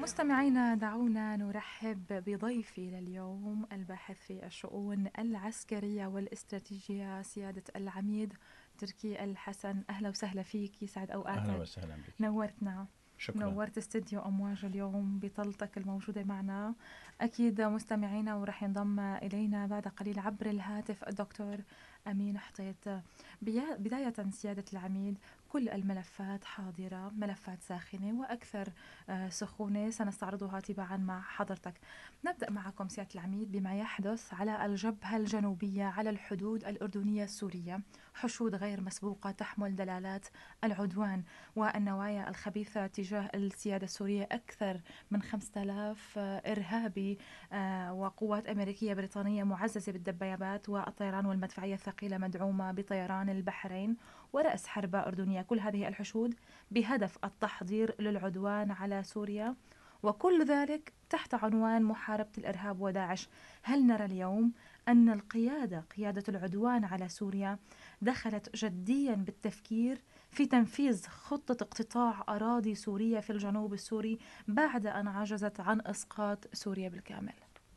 مستمعينا، دعونا نرحب بضيفي لليوم الباحث في الشؤون العسكرية والاستراتيجية سيادة العميد تركي الحسن. أهلا وسهلا فيك، يسعد أهلا أوقاتك. وسهلا بك. نورتنا. شكرا. نورت استديو أمواج اليوم بطلتك الموجودة معنا. أكيد مستمعينا، ورح ينضم إلينا بعد قليل عبر الهاتف الدكتور أمين حطيط. بداية سيادة العميد، كل الملفات حاضرة، ملفات ساخنة وأكثر سخونة سنستعرضها تباعا مع حضرتك. نبدأ معكم سيادة العميد بما يحدث على الجبهة الجنوبية على الحدود الأردنية السورية. حشود غير مسبوقة تحمل دلالات العدوان والنوايا الخبيثة تجاه السيادة السورية. أكثر من 5000 إرهابي وقوات أمريكية بريطانية معززة بالدبابات والطيران والمدفعية الثقيلة مدعومة بطيران البحرين ورأس حربة أردنية. كل هذه الحشود بهدف التحضير للعدوان على سوريا، وكل ذلك تحت عنوان محاربة الإرهاب وداعش. هل نرى اليوم أن قيادة العدوان على سوريا دخلت جديا بالتفكير في تنفيذ خطة اقتطاع أراضي سورية في الجنوب السوري بعد أن عجزت عن إسقاط سوريا بالكامل؟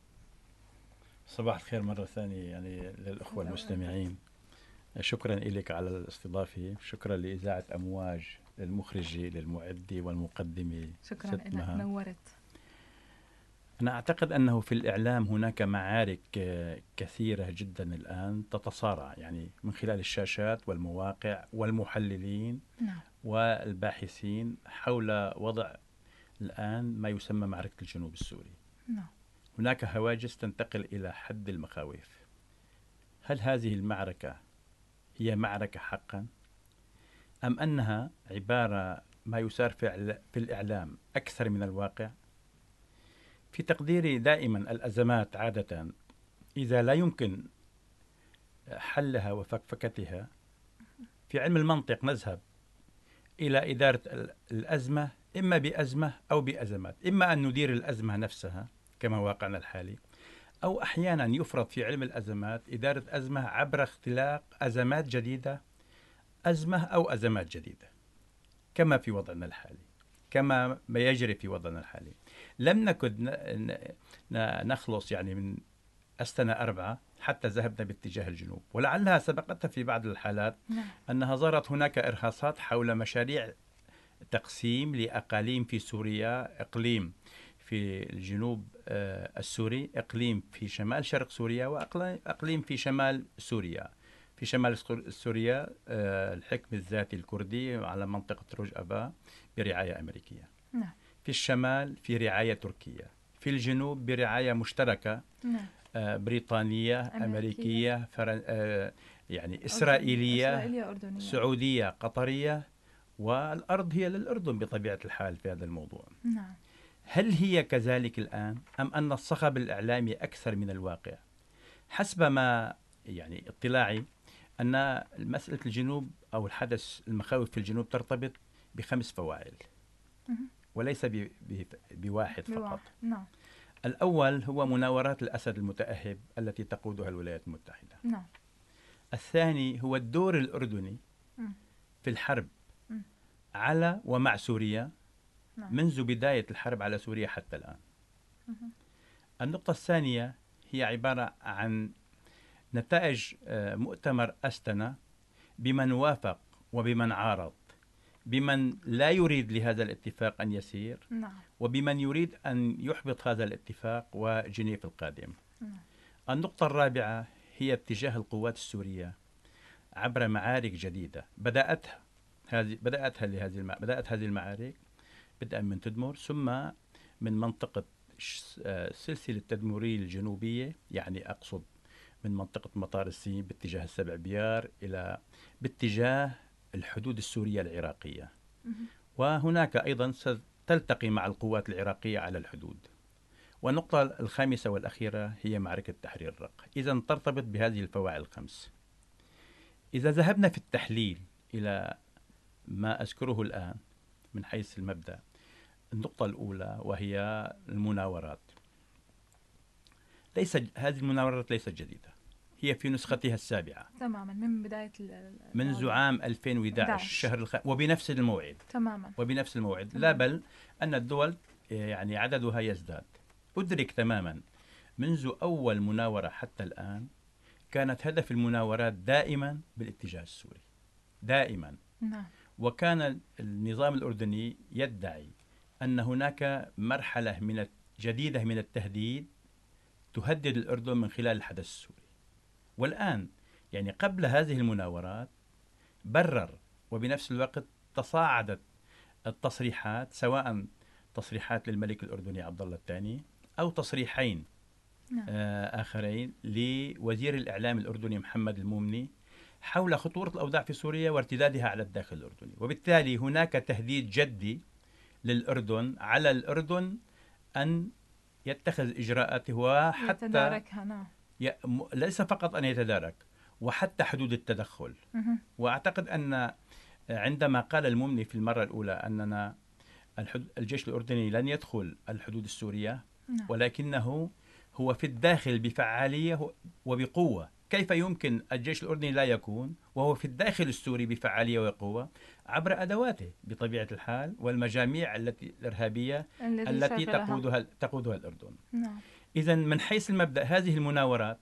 صباح الخير مرة ثانية يعني للأخوة المستمعين. شكرا لك على الاستضافة، شكرا لإذاعة أمواج، للمخرجة للمعدة والمقدمة شكرا ست لك، مها. نورت. أنا أعتقد أنه في الإعلام هناك معارك كثيرة جدا الآن تتصارع، يعني من خلال الشاشات والمواقع والمحللين نعم. والباحثين حول وضع الآن ما يسمى معركة الجنوب السوري. نعم. هناك هواجس تنتقل إلى حد المخاوف. هل هذه المعركة هي معركة حقا، أم أنها عبارة ما يسار في الإعلام أكثر من الواقع؟ في تقديري دائما الأزمات عادة إذا لا يمكن حلها وفكفكتها، في علم المنطق نذهب إلى إدارة الأزمة إما بأزمة أو بأزمات. إما أن ندير الأزمة نفسها كما واقعنا الحالي، أو أحيانا يفرض في علم الأزمات إدارة أزمة عبر اختلاق أزمات جديدة، أزمة أو أزمات جديدة كما في وضعنا الحالي، كما ما يجري في وضعنا الحالي. لم نكن نخلص يعني من أستنا 4 حتى ذهبنا باتجاه الجنوب، ولعلها سبقتها في بعض الحالات نعم. أنها ظهرت هناك إرهاصات حول مشاريع تقسيم لأقاليم في سوريا، إقليم في الجنوب السوري، إقليم في شمال شرق سوريا، وإقليم في شمال سوريا. في شمال سوريا الحكم الذاتي الكردي على منطقة روج أبا برعاية أمريكية. نعم. في الشمال في رعاية تركية. في الجنوب برعاية مشتركة نعم. بريطانية أمريكية. أمريكية يعني إسرائيلية أردنية. سعودية قطرية، والأرض هي للأردن بطبيعة الحال في هذا الموضوع. نعم. هل هي كذلك الآن، أم أن الصخب الإعلامي أكثر من الواقع؟ حسب ما يعني اطلاعي أن مسألة الجنوب أو الحدث المخاوف في الجنوب ترتبط ب5 فواعل وليس بواحد فقط. نعم. الأول هو مناورات الأسد المتأهب التي تقودها الولايات المتحدة. نعم. الثاني هو الدور الأردني في الحرب على ومع سوريا منذ بداية الحرب على سوريا حتى الآن. النقطة الثانية هي عبارة عن نتائج مؤتمر أستنا بمن وافق وبمن عارض، بمن لا يريد لهذا الاتفاق أن يسير، وبمن يريد أن يحبط هذا الاتفاق وجنيف القادم. النقطة الرابعة هي اتجاه القوات السورية عبر معارك جديدة بدأت هذه المعارك بدءا من تدمر، ثم من منطقة سلسلة تدمري الجنوبية، يعني أقصد من منطقة مطار السين باتجاه السبع بيار إلى باتجاه الحدود السورية العراقية. وهناك أيضا ستلتقي مع القوات العراقية على الحدود. والنقطة الخامسة والأخيرة هي معركة تحرير الرق. إذا ترتبط بهذه الفواعل ال5. إذا ذهبنا في التحليل إلى ما أذكره الآن من حيث المبدأ، النقطة الأولى وهي المناورات. هذه المناورات ليست جديدة، هي في نسختها السابعة تماما من بداية منذ عام 2011 وبنفس الموعد. تماما. وبنفس الموعد. لا بل أن الدول يعني عددها يزداد. أدرك تماما منذ أول مناورة حتى الآن كانت هدف المناورات دائما بالاتجاه السوري دائما. نعم. وكان النظام الأردني يدعي أن هناك مرحلة جديدة من التهديد تهدد الأردن من خلال الحدث السوري. والآن يعني قبل هذه المناورات برر، وبنفس الوقت تصاعدت التصريحات، سواء تصريحات للملك الأردني عبد الله الثاني أو تصريحين نعم. آخرين لوزير الإعلام الأردني محمد المومني حول خطورة الأوضاع في سوريا وارتدادها على الداخل الأردني. وبالتالي هناك تهديد جدي للأردن، على الأردن أن يتخذ إجراءاته وحتى يتداركها. نعم. ليس فقط أن يتدارك، وحتى حدود التدخل. وأعتقد أن عندما قال المومني في المرة الأولى أننا الجيش الأردني لن يدخل الحدود السورية، نعم. ولكنه هو في الداخل بفعالية وبقوة. كيف يمكن الجيش الأردني لا يكون وهو في الداخل السوري بفعالية وقوة؟ عبر أدواته بطبيعة الحال، والمجاميع الإرهابية التي تقودها الأردن. نعم. إذن من حيث المبدأ هذه المناورات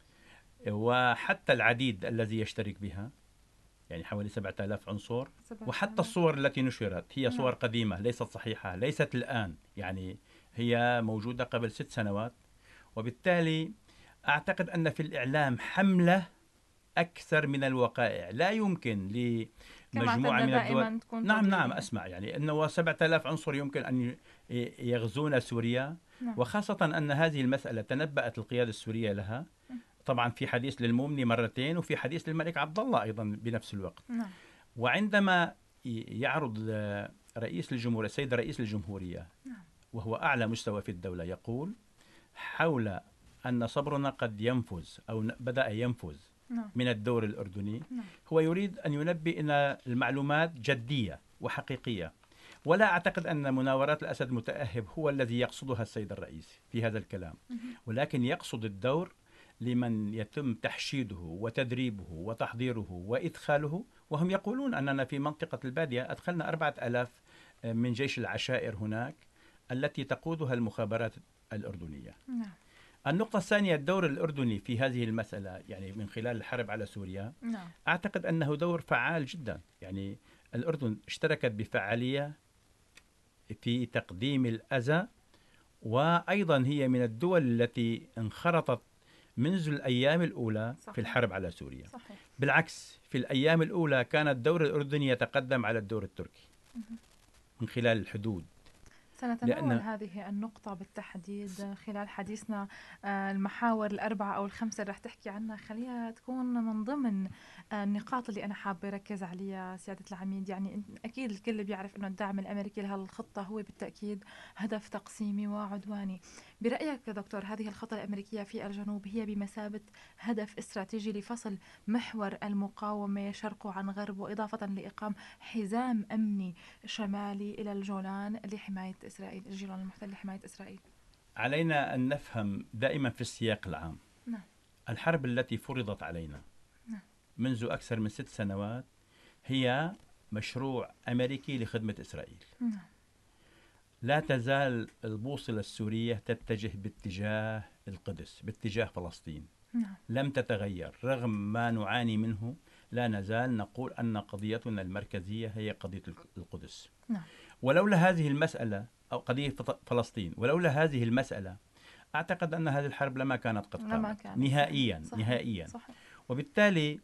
وحتى العديد الذي يشترك بها، يعني حوالي 7000 عنصر، وحتى الصور التي نشرت هي صور قديمة ليست صحيحة، ليست الآن، يعني هي موجودة قبل 6 سنوات. وبالتالي أعتقد أن في الإعلام حملة أكثر من الوقائع. لا يمكن لمجموعة من الدول نعم أسمع يعني أنه 7000 عنصر يمكن أن يغزون سوريا. نعم. وخاصة أن هذه المسألة تنبأت القيادة السورية لها، طبعا في حديث للمومني مرتين وفي حديث للملك عبد الله أيضا بنفس الوقت. نعم. وعندما يعرض رئيس الجمهورية، السيد رئيس الجمهورية، وهو أعلى مستوى في الدولة، يقول حول أن صبرنا قد ينفذ أو بدأ ينفذ من الدور الأردني، هو يريد أن ينبئ أن المعلومات جدية وحقيقية. ولا أعتقد أن مناورات الأسد متأهب هو الذي يقصدها السيد الرئيس في هذا الكلام، ولكن يقصد الدور لمن يتم تحشيده وتدريبه وتحضيره وإدخاله. وهم يقولون أننا في منطقة البادية أدخلنا 4000 من جيش العشائر هناك التي تقودها المخابرات الأردنية. نعم. النقطة الثانية، الدور الأردني في هذه المسألة، يعني من خلال الحرب على سوريا. نعم. أعتقد أنه دور فعال جدا. يعني الأردن اشتركت بفعالية في تقديم الأذى، وأيضا هي من الدول التي انخرطت منذ الأيام الأولى في الحرب على سوريا. صحيح. بالعكس، في الأيام الأولى كان الدور الأردني يتقدم على الدور التركي من خلال الحدود. سنتناول هذه النقطة بالتحديد خلال حديثنا. المحاور الأربعة أو الخمسة اللي رح تحكي عنها خليها تكون من ضمن النقاط اللي أنا حابة أركز عليها سيادة العميد. يعني أكيد الكل بيعرف أنه الدعم الأمريكي لهالخطة هو بالتأكيد هدف تقسيمي وعدواني. برأيك دكتور، هذه الخطة الأمريكية في الجنوب هي بمثابة هدف استراتيجي لفصل محور المقاومة شرقه عن غرب، وإضافة لإقام حزام أمني شمالي إلى الجولان لحماية إسرائيل، الجولان المحتل لحماية إسرائيل؟ علينا أن نفهم دائما في السياق العام. نعم. الحرب التي فرضت علينا منذ أكثر من 6 سنوات هي مشروع أمريكي لخدمة إسرائيل. نعم. لا تزال البوصلة السورية تتجه باتجاه القدس، باتجاه فلسطين. نعم. لم تتغير رغم ما نعاني منه. لا نزال نقول أن قضيتنا المركزية هي قضية القدس. نعم. ولولا هذه المسألة أو قضية فلسطين، ولولا هذه المسألة أعتقد أن هذه الحرب لما كانت قد قامت نهائيا. صحيح. نهائيا. صحيح. وبالتالي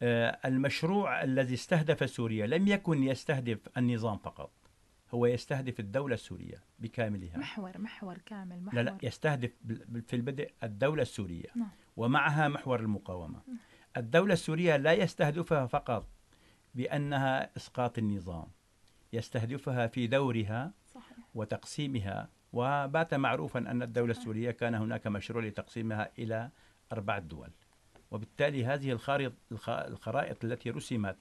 المشروع الذي استهدف سوريا لم يكن يستهدف النظام فقط، هو يستهدف الدولة السورية بكاملها. محور كامل. لا يستهدف في البدء الدولة السورية. نعم. ومعها محور المقاومة. الدولة السورية لا يستهدفها فقط بأنها إسقاط النظام، يستهدفها في دورها. صحيح. وتقسيمها. وبات معروفا أن الدولة السورية كان هناك مشروع لتقسيمها إلى 4 دول. وبالتالي هذه الخرائط التي رسمت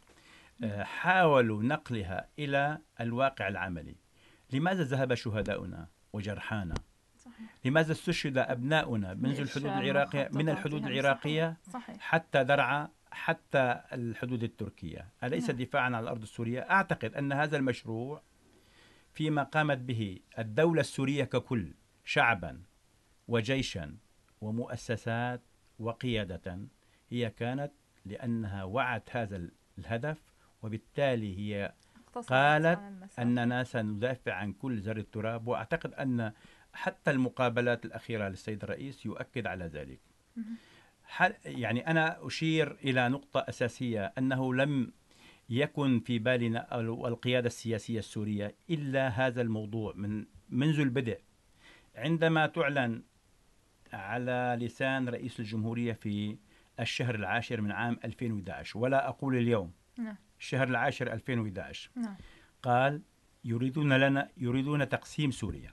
حاولوا نقلها إلى الواقع العملي. لماذا ذهب شهداؤنا وجرحانا؟ صحيح. لماذا استشهد أبناؤنا منذ الحدود العراقية، من الحدود العراقية صحيح. حتى درعا، حتى الحدود التركية؟ أليس دفاعا عن الأرض السورية؟ أعتقد أن هذا المشروع فيما قامت به الدولة السورية ككل شعبا وجيشا ومؤسسات وقيادة، هي كانت لأنها وعت هذا الهدف، وبالتالي هي قالت أننا سندافع عن كل ذرة تراب. وأعتقد أن حتى المقابلات الأخيرة للسيد الرئيس يؤكد على ذلك. يعني أنا أشير إلى نقطة أساسية، أنه لم يكن في بالنا أو القيادة السياسية السورية إلا هذا الموضوع منذ البدء، عندما تعلن على لسان رئيس الجمهورية في الشهر العاشر من عام 2011، ولا أقول اليوم، الشهر العاشر 2011، قال يريدون تقسيم سوريا.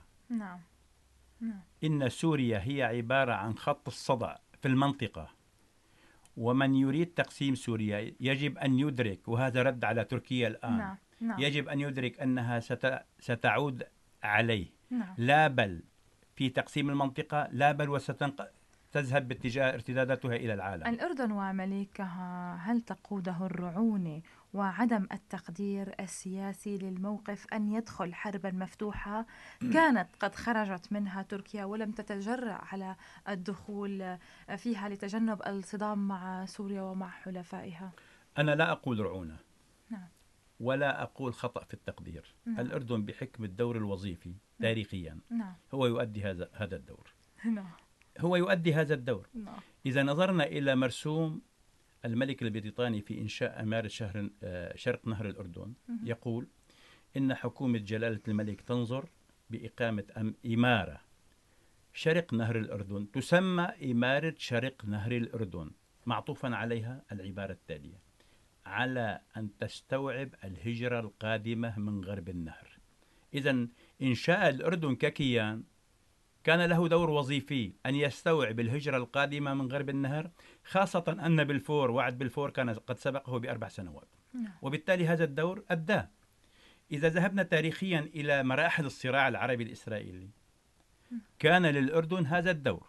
إن سوريا هي عبارة عن خط الصدع في المنطقة، ومن يريد تقسيم سوريا يجب أن يدرك، وهذا رد على تركيا الآن، يجب أن يدرك أنها ستعود عليه، لا بل في تقسيم المنطقة، لا بل وستذهب باتجاه ارتداداتها إلى العالم. الأردن ومليكها، هل تقوده الرعونة وعدم التقدير السياسي للموقف أن يدخل حربا مفتوحة كانت قد خرجت منها تركيا ولم تتجرأ على الدخول فيها لتجنب الصدام مع سوريا ومع حلفائها؟ أنا لا أقول رعونة، ولا أقول خطأ في التقدير. الأردن بحكم الدور الوظيفي تاريخيا هو يؤدي هذا الدور. هو يؤدي هذا الدور. إذا نظرنا إلى مرسوم الملك البريطاني في إنشاء إمارة شرق نهر الأردن، يقول إن حكومة جلالة الملك تنظر بإقامة إمارة شرق نهر الأردن تسمى إمارة شرق نهر الأردن، معطوفا عليها العبارة التالية: على أن تستوعب الهجرة القادمة من غرب النهر. إذن إنشاء الأردن ككيان كان له دور وظيفي، أن يستوعب الهجرة القادمة من غرب النهر، خاصة أن بلفور، وعد بلفور، كان قد سبقه ب4 سنوات، وبالتالي هذا الدور أداه. إذا ذهبنا تاريخيا إلى مراحل الصراع العربي الإسرائيلي، كان للأردن هذا الدور.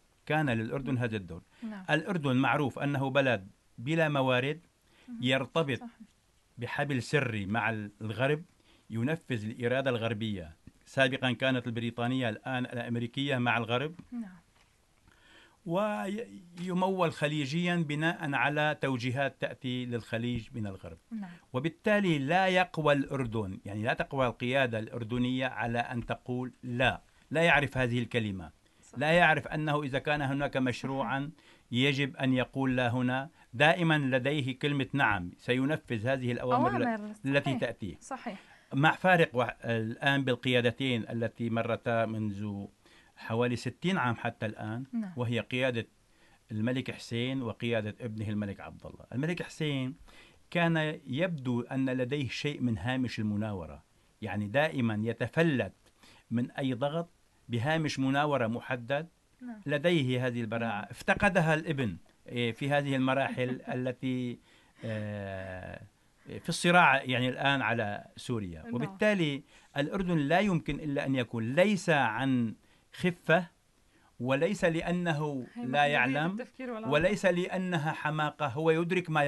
الأردن معروف أنه بلد بلا موارد، يرتبط بحبل سري مع الغرب، ينفذ الإرادة الغربية. سابقا كانت البريطانية، الآن الأمريكية مع الغرب، ويمول خليجيا بناء على توجيهات تأتي للخليج من الغرب. وبالتالي لا يقوى الأردن، يعني لا تقوى القيادة الأردنية على أن تقول لا يعرف هذه الكلمة. لا يعرف أنه إذا كان هناك مشروعا يجب أن يقول لا هنا. دائما لديه كلمة نعم، سينفذ هذه الأوامر التي تأتي. مع فارق الآن بالقيادتين التي مرتا منذ حوالي 60 عام حتى الآن، وهي قيادة الملك حسين وقيادة ابنه الملك عبد الله. الملك حسين كان يبدو أن لديه شيء من هامش المناورة، يعني دائما يتفلت من أي ضغط بهامش مناورة محدد. لديه هذه البراعة، افتقدها الابن في هذه المراحل التي في الصراع يعني الآن على سوريا. وبالتالي الأردن لا يمكن إلا أن يكون ليس عن خفة، وليس لأنه لا يعلم، وليس لأنها حماقة. هو يدرك ما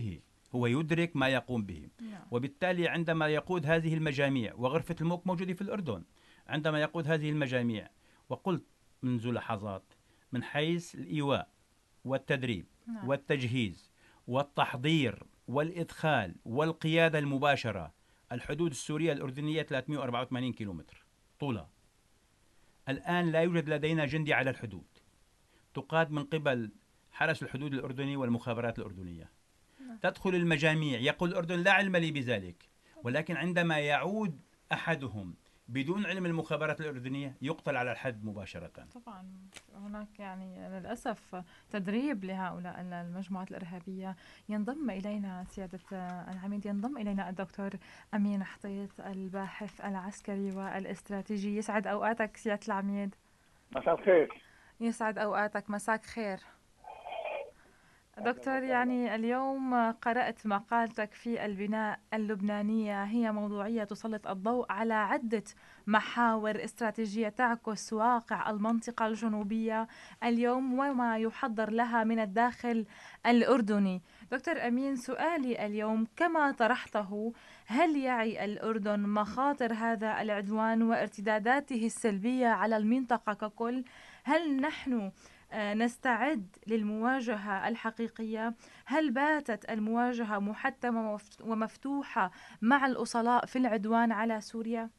يقوم به. وبالتالي عندما يقود هذه المجاميع، وغرفة الموك موجودة في الأردن، عندما يقود هذه المجاميع، وقلت منذ لحظات، من حيث الإيواء والتدريب والتجهيز والتحضير والإدخال والقيادة المباشرة، الحدود السورية الأردنية 384 كيلومتر طولها. الآن لا يوجد لدينا جندي على الحدود، تقاد من قبل حرس الحدود الأردني والمخابرات الأردنية. تدخل المجاميع، يقول الأردن لا علم لي بذلك، ولكن عندما يعود أحدهم بدون علم المخابرات الأردنية يقتل على الحد مباشرة. طبعا هناك يعني للأسف تدريب لهؤلاء المجموعات الإرهابية. ينضم إلينا سيادة العميد، ينضم إلينا الدكتور أمين حطيط، الباحث العسكري والاستراتيجي. يسعد أوقاتك سيادة العميد. مساء الخير. يسعد أوقاتك، مساك خير. أهلا دكتور، وسهلا. يعني اليوم قرأت مقالتك في البناء اللبنانية، هي موضوعية تسلط الضوء على عدة محاور استراتيجية تعكس واقع المنطقة الجنوبية اليوم وما يحضر لها من الداخل الأردني. دكتور أمين، سؤالي اليوم كما طرحته: هل يعي الأردن مخاطر هذا العدوان وارتداداته السلبية على المنطقة ككل؟ هل نحن نستعد للمواجهة الحقيقية؟ هل باتت المواجهة محتمة ومفتوحة مع الأصلاء في العدوان على سوريا؟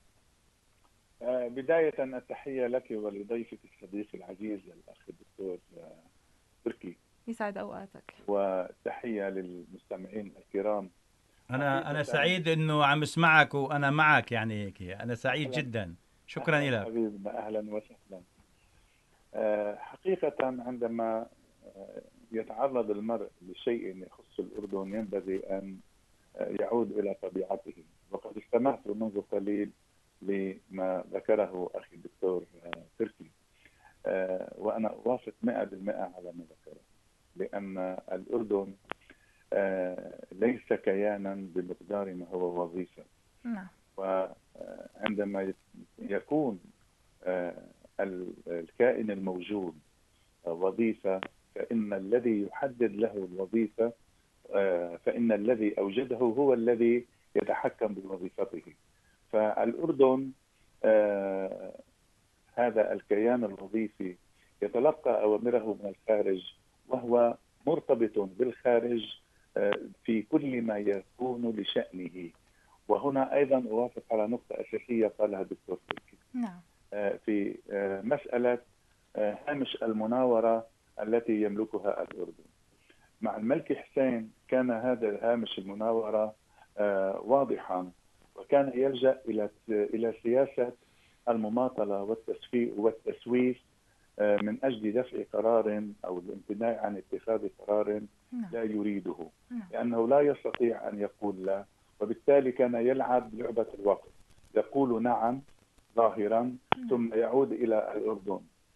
بداية التحية لك ولضيفك الصديق العزيز الأخ الدكتور تركي، يسعد أوقاتك. وتحية للمستمعين الكرام. أنا حقيقة سعيد إنه عم اسمعك وأنا معك، يعني هيك أنا سعيد أهلا جدا. شكرا أهلا لك. حبيبنا، أهلا وسهلا. حقيقة عندما يتعرض المرء لشيء يخص الأردن ينبغي أن يعود إلى طبيعته، وقد استمعت منذ قليل لما ذكره أخي الدكتور تركي، وأنا أوافق 100% على ما ذكره، لأن الأردن ليس كيانا بمقدار ما هو وظيفة. نعم. وعندما يكون الكائن الموجود وظيفة، فإن الذي يحدد له الوظيفة، فإن الذي أوجده هو الذي يتحكم بوظيفته. فالأردن هذا الكيان الوظيفي يتلقى أوامره من الخارج، وهو مرتبط بالخارج في كل ما يكون لشأنه. وهنا أيضا أوافق على نقطة أساسية قالها الدكتور تركي نعم. في مسألة هامش المناورة التي يملكها الأردن. مع الملك حسين كان هذا هامش المناورة واضحا، وكان يلجأ إلى سياسة المماطلة والتصفيق والتسويف من أجل دفع قرار أو الامتناع عن اتخاذ قرار لا يريده، لأنه لا يستطيع أن يقول لا، وبالتالي كان يلعب لعبة الوقت، يقول نعم ظاهرا ثم يعود إلى الأردن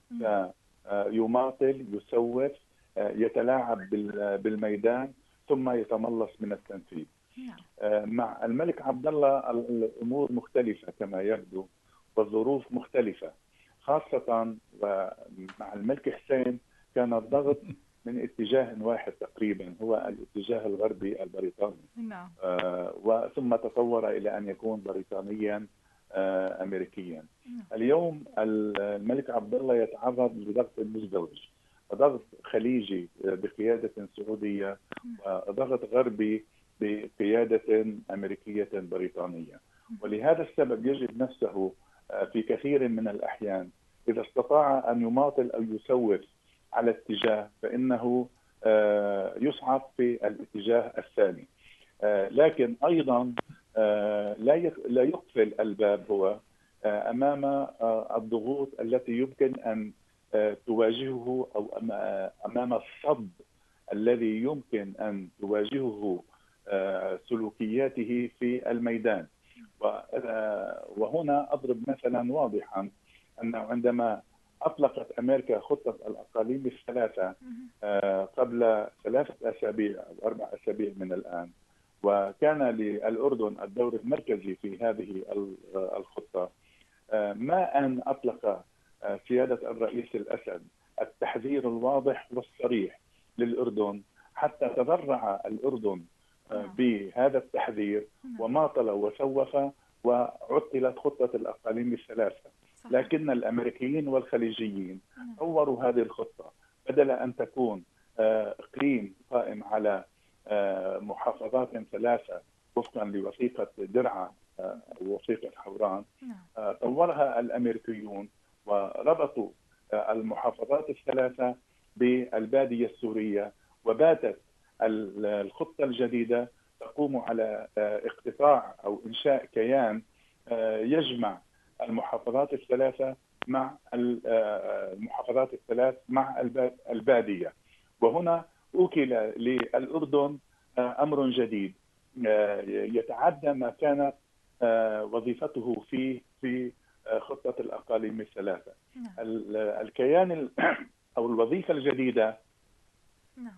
فيماطل يسوف يتلاعب بالميدان ثم يتملص من التنفيذ. مع الملك عبد الله الأمور مختلفة كما يبدو، والظروف مختلفة، خاصة مع الملك حسين كان الضغط من اتجاه واحد تقريبا، هو الاتجاه الغربي البريطاني، وثم تطور إلى أن يكون بريطانيا أمريكيا. اليوم الملك عبد الله يتعرض لضغط مزدوج، ضغط خليجي بقيادة سعودية وضغط غربي بقيادة أمريكية بريطانية. ولهذا السبب يجد نفسه في كثير من الأحيان إذا استطاع أن يماطل أو يسوف على اتجاه فإنه يصعد في الاتجاه الثاني، لكن أيضا لا يقفل الباب هو أمام الضغوط التي يمكن أن تواجهه، أو أمام الصد الذي يمكن أن تواجهه سلوكياته في الميدان. وهنا أضرب مثلا واضحا أنه عندما أطلقت أمريكا خطة الأقاليم الثلاثة قبل 3 أسابيع أو 4 أسابيع من الآن، وكان للأردن الدور المركزي في هذه الخطة، ما أن أطلق سيادة الرئيس الأسد التحذير الواضح والصريح للأردن حتى تضرع الأردن بهذا التحذير وماطل وسوف وعطلت خطة الأقاليم الثلاثة. لكن الأمريكيين والخليجيين طوروا هذه الخطة، بدل أن تكون إقليم قائم على محافظات 3 وفقا لوثيقة درعا ووثيقة حوران، طورها الأمريكيون وربطوا المحافظات ال3 بالبادية السورية، وباتت الخطة الجديدة تقوم على اقتطاع أو إنشاء كيان يجمع المحافظات ال3 مع المحافظات ال3 مع البادية. وهنا أوكل للأردن أمر جديد يتعدى ما كانت وظيفته في خطة الأقاليم ال3. الكيان أو الوظيفة الجديدة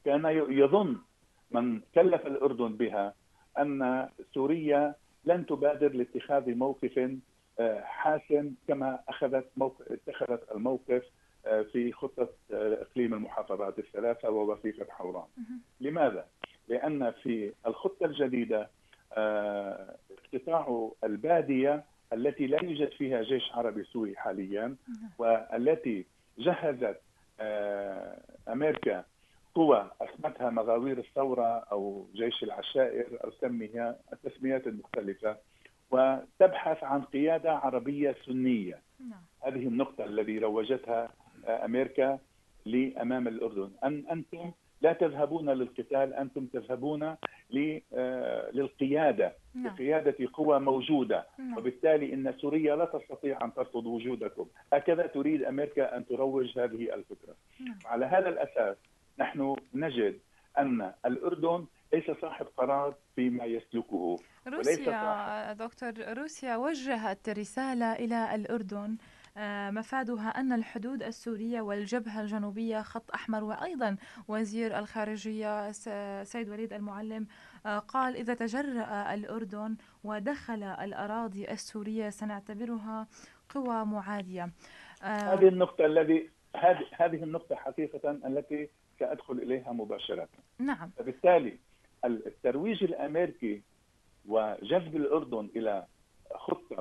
كان يظن من كلف الأردن بها أن سوريا لن تبادر لاتخاذ موقف حاسم كما اتخذت الموقف في خطة إقليم المحافظات الثلاثة ووثيقة حوران. لماذا؟ لأن في الخطة الجديدة اقتطاع البادية التي لا يوجد فيها جيش عربي سوري حاليا، والتي جهزت أمريكا قوى اسمتها مغاوير الثورة أو جيش العشائر أو سميها التسميات المختلفة، وتبحث عن قيادة عربية سنية. هذه النقطة التي روجتها أمريكا لأمام الأردن، أن أنتم لا تذهبون للقتال، أنتم تذهبون للقيادة، لقيادة قوى موجودة، وبالتالي إن سوريا لا تستطيع أن ترفض وجودكم. هكذا تريد أمريكا أن تروج هذه الفكرة. على هذا الأساس نحن نجد أن الأردن ليس صاحب قرار فيما يسلكه. روسيا دكتور، روسيا وجهت رسالة إلى الأردن مفادها أن الحدود السورية والجبهة الجنوبية خط أحمر، وأيضا وزير الخارجية سيد وليد المعلم قال إذا تجرأ الأردن ودخل الأراضي السورية سنعتبرها قوى معادية. هذه النقطة حقيقة التي سأدخل إليها مباشرة. نعم. فبالتالي الترويج الأمريكي وجذب الأردن إلى خطة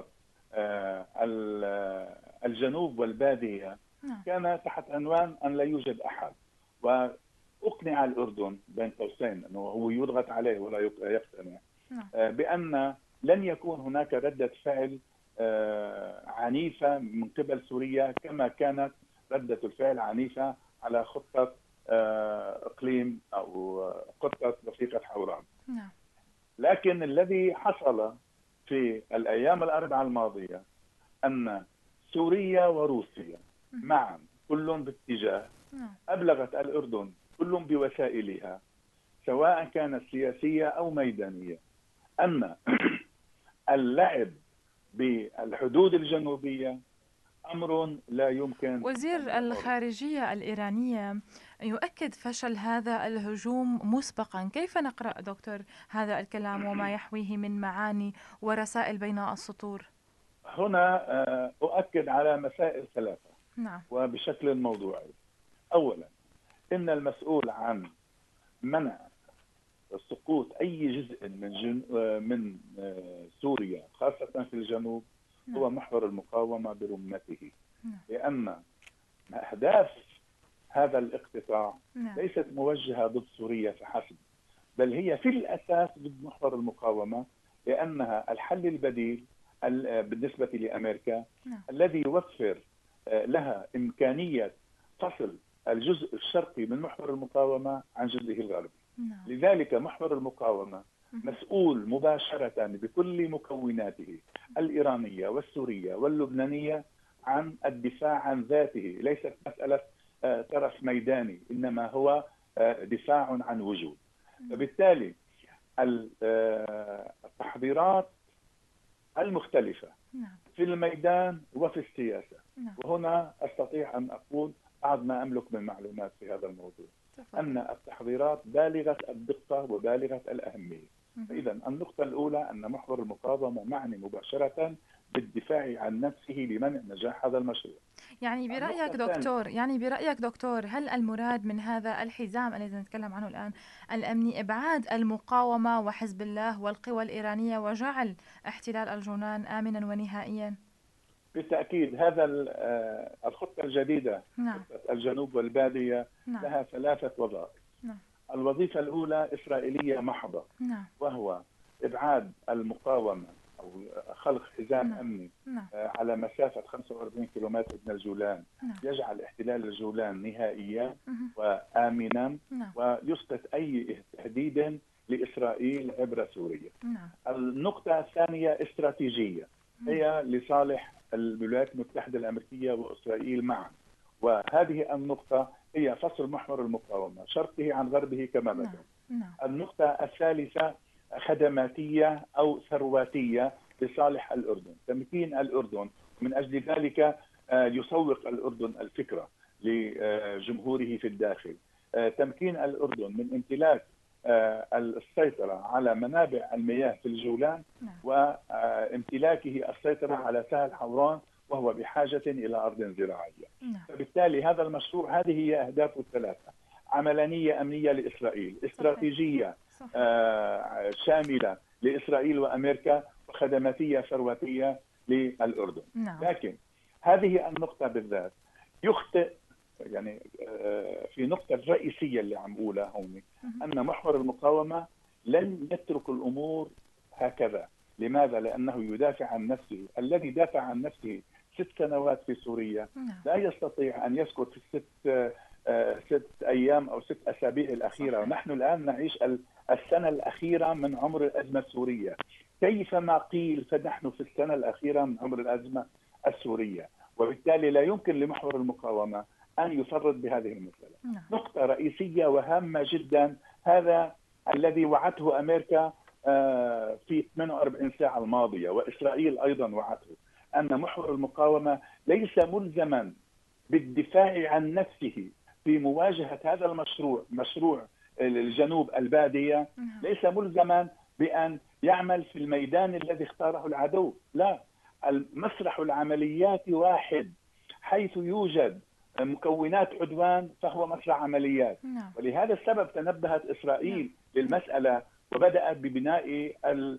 الجنوب والبادية كان تحت عنوان أن لا يوجد أحد، وأقنع الأردن بين قوسين أنه هو يضغط عليه ولا يقتنع بأن لن يكون هناك ردة فعل عنيفة من قبل سوريا كما كانت ردة الفعل عنيفة على خطة إقليم أو خطة وثيقة حوران. لكن الذي حصل في الأيام الأربعة الماضية أن سوريا وروسيا معا كل باتجاه أبلغت الأردن كل بوسائلها سواء كانت سياسية أو ميدانية أن اللعب بالحدود الجنوبية أمر لا يمكن. وزير الخارجية الإيرانية يؤكد فشل هذا الهجوم مسبقا. كيف نقرأ دكتور هذا الكلام وما يحويه من معاني ورسائل بين السطور؟ هنا أؤكد على مسائل ثلاثة. وبشكل موضوعي. أولا، إن المسؤول عن منع سقوط أي جزء من سوريا خاصة في الجنوب هو محور المقاومة برمته، لأن أهداف هذا الاقتطاع ليست موجهة ضد سوريا فحسب، بل هي في الأساس ضد محور المقاومة، لأنها الحل البديل بالنسبة لأمريكا الذي يوفر لها إمكانية فصل الجزء الشرقي من محور المقاومة عن جزئه الغربي. لذلك محور المقاومة مسؤول مباشرة بكل مكوناته الإيرانية والسورية واللبنانية عن الدفاع عن ذاته، ليست مسألة طرف ميداني، إنما هو دفاع عن وجود. فبالتالي التحضيرات المختلفة في الميدان وفي السياسة، وهنا أستطيع أن أقول بعض ما أملك من معلومات في هذا الموضوع، أن التحضيرات بالغة الدقة وبالغة الأهمية. فإذا النقطة الأولى أن محور المقاومة معني مباشرة بالدفاع عن نفسه لمنع نجاح هذا المشروع. يعني برأيك دكتور هل المراد من هذا الحزام الذي نتكلم عنه الآن الأمني إبعاد المقاومة وحزب الله والقوى الإيرانية وجعل احتلال الجولان آمنا ونهائيا؟ بالتأكيد. هذا الخطة الجديدة خطة الجنوب والبادية لها ثلاثة وظائف. الوظيفة الأولى إسرائيلية محضة، وهو إبعاد المقاومة أو خلق حزام أمني على مسافة 45 كيلومتر من الجولان، يجعل احتلال الجولان نهائيا وآمنا ويسقط أي تهديد لإسرائيل عبر سوريا. النقطة الثانية استراتيجية، هي لصالح الولايات المتحدة الأمريكية وإسرائيل معا، وهذه النقطة هي فصل محور المقاومة شرقه عن غربه كما بدأ. النقطة الثالثة خدماتية أو ثرواتية لصالح الأردن، تمكين الأردن، من أجل ذلك يسوق الأردن الفكرة لجمهوره في الداخل تمكين الأردن من امتلاك السيطرة على منابع المياه في الجولان وامتلاكه السيطرة على سهل حوران، وهو بحاجة إلى أرض زراعية. فبالتالي هذا المشروع، هذه هي أهدافه الثلاثة: عملانية أمنية لإسرائيل، استراتيجية شاملة لإسرائيل وأمريكا، وخدماتية ثروتية للأردن. لكن هذه النقطة بالذات يخطئ، يعني في نقطة الرئيسية اللي عم أقولها هون، أن محور المقاومة لن يترك الأمور هكذا. لماذا؟ لأنه يدافع عن نفسه. الذي دافع عن نفسه 6 سنوات في سوريا لا يستطيع أن يسكت في 6 أيام أو 6 أسابيع الأخيرة. ونحن الآن نعيش السنة الأخيرة من عمر الأزمة السورية. كيفما قيل فنحن في السنة الأخيرة من عمر الأزمة السورية، وبالتالي لا يمكن لمحور المقاومة أن يفرط بهذه المسألة. نقطة رئيسية وهامة جدا، هذا الذي وعته أمريكا في 48 ساعة الماضية، وإسرائيل أيضا وعته، أن محور المقاومة ليس ملزما بالدفاع عن نفسه في مواجهة هذا المشروع، مشروع الجنوب البادية، ليس ملزما بأن يعمل في الميدان الذي اختاره العدو. لا، المسرح العمليات واحد، حيث يوجد مكونات عدوان فهو مسرح عمليات. ولهذا السبب تنبهت إسرائيل للمسألة وبدأت ببناء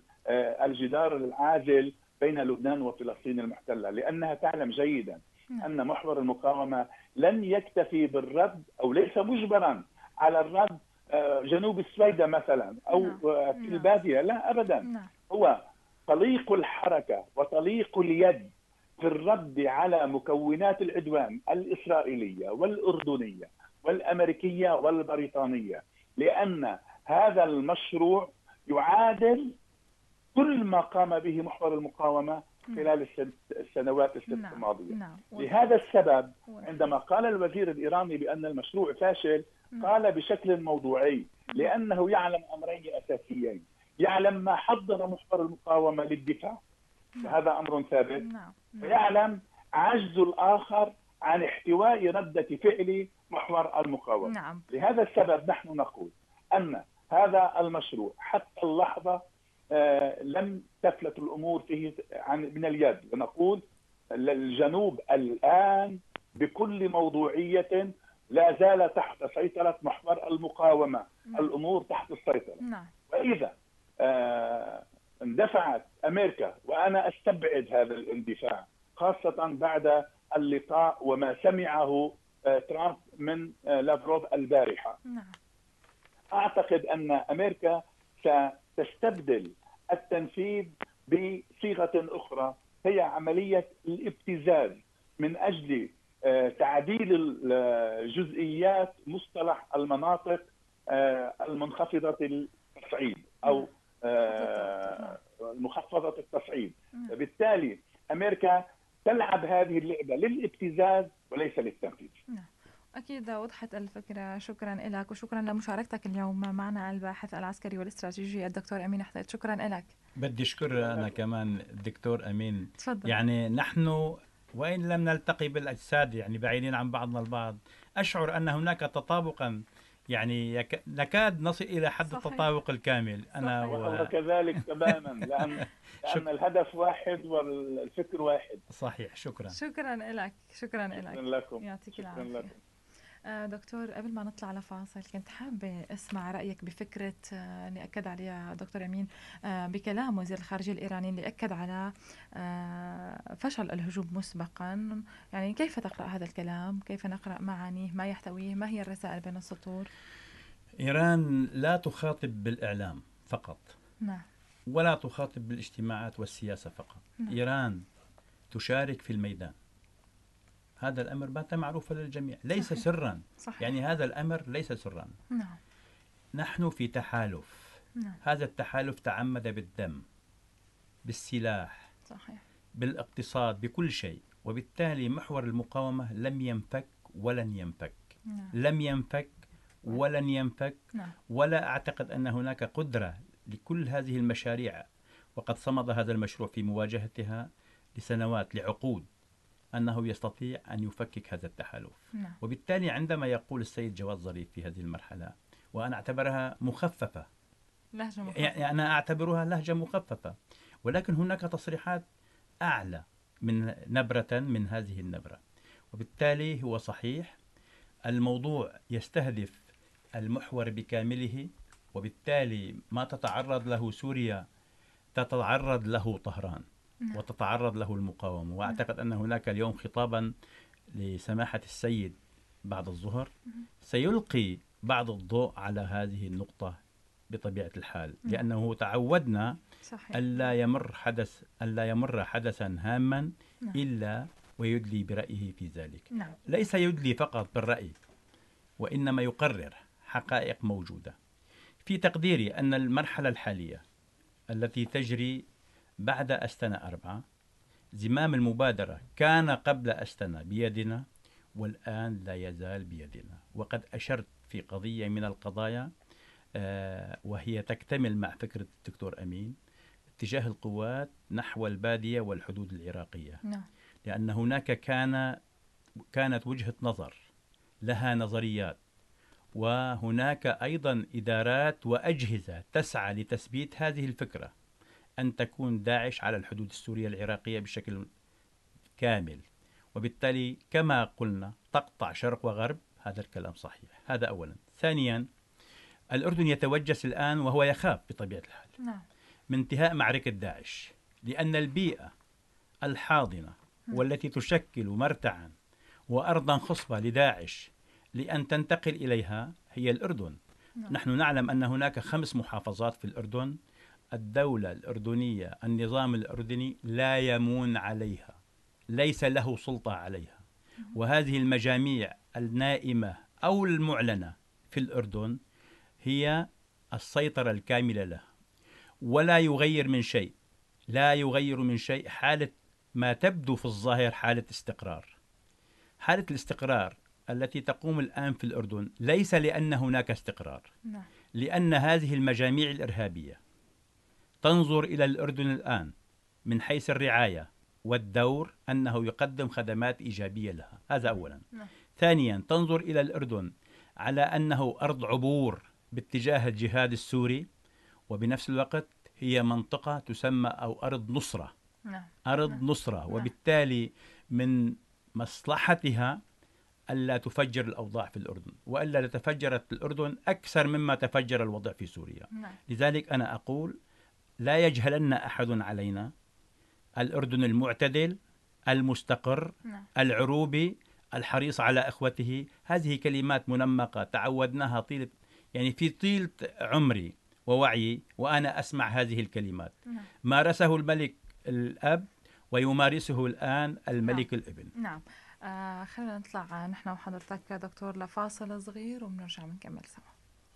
الجدار العازل بين لبنان وفلسطين المحتلة، لأنها تعلم جيدا أن محور المقاومة لن يكتفي بالرد، أو ليس مجبرا على الرد جنوب السويدة مثلا أو في البادية، لا أبدا. هو طليق الحركة وطليق اليد في الرد على مكونات العدوان الإسرائيلية والأردنية والأمريكية والبريطانية، لأن هذا المشروع يعادل كل ما قام به محور المقاومة خلال السنوات ال6 الماضية. لهذا السبب عندما قال الوزير الإيراني بأن المشروع فاشل، قال بشكل موضوعي، لأنه يعلم أمرين أساسيين: يعلم ما حضر محور المقاومة للدفاع، وهذا أمر ثابت، ويعلم عجز الآخر عن احتواء ردة فعل محور المقاومة. لهذا السبب نحن نقول أن هذا المشروع حتى اللحظة لم تفلت الأمور فيه من اليد، ونقول الجنوب الآن بكل موضوعية لا زال تحت سيطرة محور المقاومة. الأمور تحت السيطرة. وإذا اندفعت أمريكا، وأنا أستبعد هذا الاندفاع خاصة بعد اللقاء وما سمعه ترامب من لافروف البارحة، أعتقد أن أمريكا ستستبدل التنفيذ بصيغة أخرى، هي عملية الابتزاز من أجل تعديل الجزئيات مصطلح المناطق المنخفضة التصعيد أو مخفضة التصعيد. بالتالي أمريكا تلعب هذه اللعبة للابتزاز وليس للتنفيذ. أكيد وضحت الفكرة. شكرا لك وشكرا لمشاركتك اليوم معنا الباحث العسكري والاستراتيجي الدكتور أمين حطيت. شكرا لك. بدي أشكر أنا كمان الدكتور أمين. تفضل. يعني نحن وإن لم نلتقي بالأجساد، يعني بعيدين عن بعضنا البعض، أشعر أن هناك تطابقا، يعني نكاد نصل إلى حد التطابق الكامل. أنا وكذلك تماما، لأن الهدف واحد والفكر واحد. صحيح. شكرا لك. شكرا لكم. يعطيك العافية. دكتور، قبل ما نطلع لفاصل كنت حابة أسمع رأيك بفكرة اللي أكد عليها دكتور أمين بكلام وزير الخارجية الإيراني اللي أكد على فشل الهجوم مسبقا. يعني كيف تقرأ هذا الكلام؟ كيف نقرأ معانيه؟ ما يحتويه؟ ما هي الرسائل بين السطور؟ إيران لا تخاطب بالإعلام فقط، ولا تخاطب بالاجتماعات والسياسة فقط. إيران تشارك في الميدان. هذا الأمر بات معروف للجميع، ليس سرا. يعني هذا الأمر ليس سرا. نحن في تحالف. هذا التحالف تعمد بالدم، بالسلاح، بالاقتصاد، بكل شيء. وبالتالي محور المقاومة لم ينفك ولن ينفك. لم ينفك ولن ينفك. ولا أعتقد أن هناك قدرة لكل هذه المشاريع، وقد صمد هذا المشروع في مواجهتها لسنوات، لعقود. أنه يستطيع أن يفكك هذا التحالف. نعم. وبالتالي عندما يقول السيد جواد ظريف في هذه المرحلة، وأنا أعتبرها مخففة، لهجة مخففة. يعني أنا أعتبرها لهجة مخففة، ولكن هناك تصريحات أعلى من نبرة من هذه النبرة. وبالتالي هو صحيح الموضوع يستهدف المحور بكامله، وبالتالي ما تتعرض له سوريا تتعرض له طهران نعم. وتتعرض له المقاومة. وأعتقد أن هناك اليوم خطابا لسماحة السيد بعد الظهر سيلقي بعض الضوء على هذه النقطة بطبيعة الحال، لأنه تعودنا صحيح. ألا يمر حدثا هاما نعم. إلا ويدلي برأيه في ذلك. نعم. ليس يدلي فقط بالرأي، وإنما يقرر حقائق موجودة. في تقديري أن المرحلة الحالية التي تجري بعد أستنا 4 زمام المبادرة كان قبل أستنا بيدنا، والآن لا يزال بيدنا. وقد أشرت في قضية من القضايا وهي تكتمل مع فكرة الدكتور أمين اتجاه القوات نحو البادية والحدود العراقية. نعم. لأن هناك كانت وجهة نظر لها نظريات، وهناك أيضا إدارات وأجهزة تسعى لتثبيت هذه الفكرة، أن تكون داعش على الحدود السورية العراقية بشكل كامل، وبالتالي كما قلنا تقطع شرق وغرب. هذا الكلام صحيح. هذا أولا. ثانيا، الأردن يتوجس الآن وهو يخاف بطبيعة الحال نعم. من انتهاء معركة داعش، لأن البيئة الحاضنة والتي تشكل مرتعا وأرضا خصبة لداعش لأن تنتقل إليها هي الأردن. نحن نعلم أن هناك 5 محافظات في الأردن، الدولة الأردنية، النظام الأردني لا يمون عليها، ليس له سلطة عليها. وهذه المجاميع النائمة أو المعلنة في الأردن هي السيطرة الكاملة له، ولا يغير من شيء، لا يغير من شيء حالة ما تبدو في الظاهر حالة استقرار. حالة الاستقرار التي تقوم الآن في الأردن ليس لأن هناك استقرار، لأن هذه المجاميع الإرهابية تنظر إلى الأردن الآن من حيث الرعاية والدور أنه يقدم خدمات إيجابية لها. هذا أولا. ثانيا، تنظر إلى الأردن على أنه أرض عبور باتجاه الجهاد السوري، وبنفس الوقت هي منطقة تسمى أو أرض نصرة. أرض نصرة. وبالتالي من مصلحتها ألا تفجر الأوضاع في الأردن، وإلا لتفجرت الأردن أكثر مما تفجر الوضع في سوريا. لذلك أنا أقول لا يجهلن أحد علينا الأردن المعتدل المستقر العروبي الحريص على إخوته. هذه كلمات منمقة تعودناها في طيلة عمري ووعي، وأنا أسمع هذه الكلمات. مارسه الملك الأب ويمارسه الآن الملك الابن. نعم. خلينا نطلع نحن وحضرتك دكتور لفاصل صغير وبنرجع بنكمل سوا.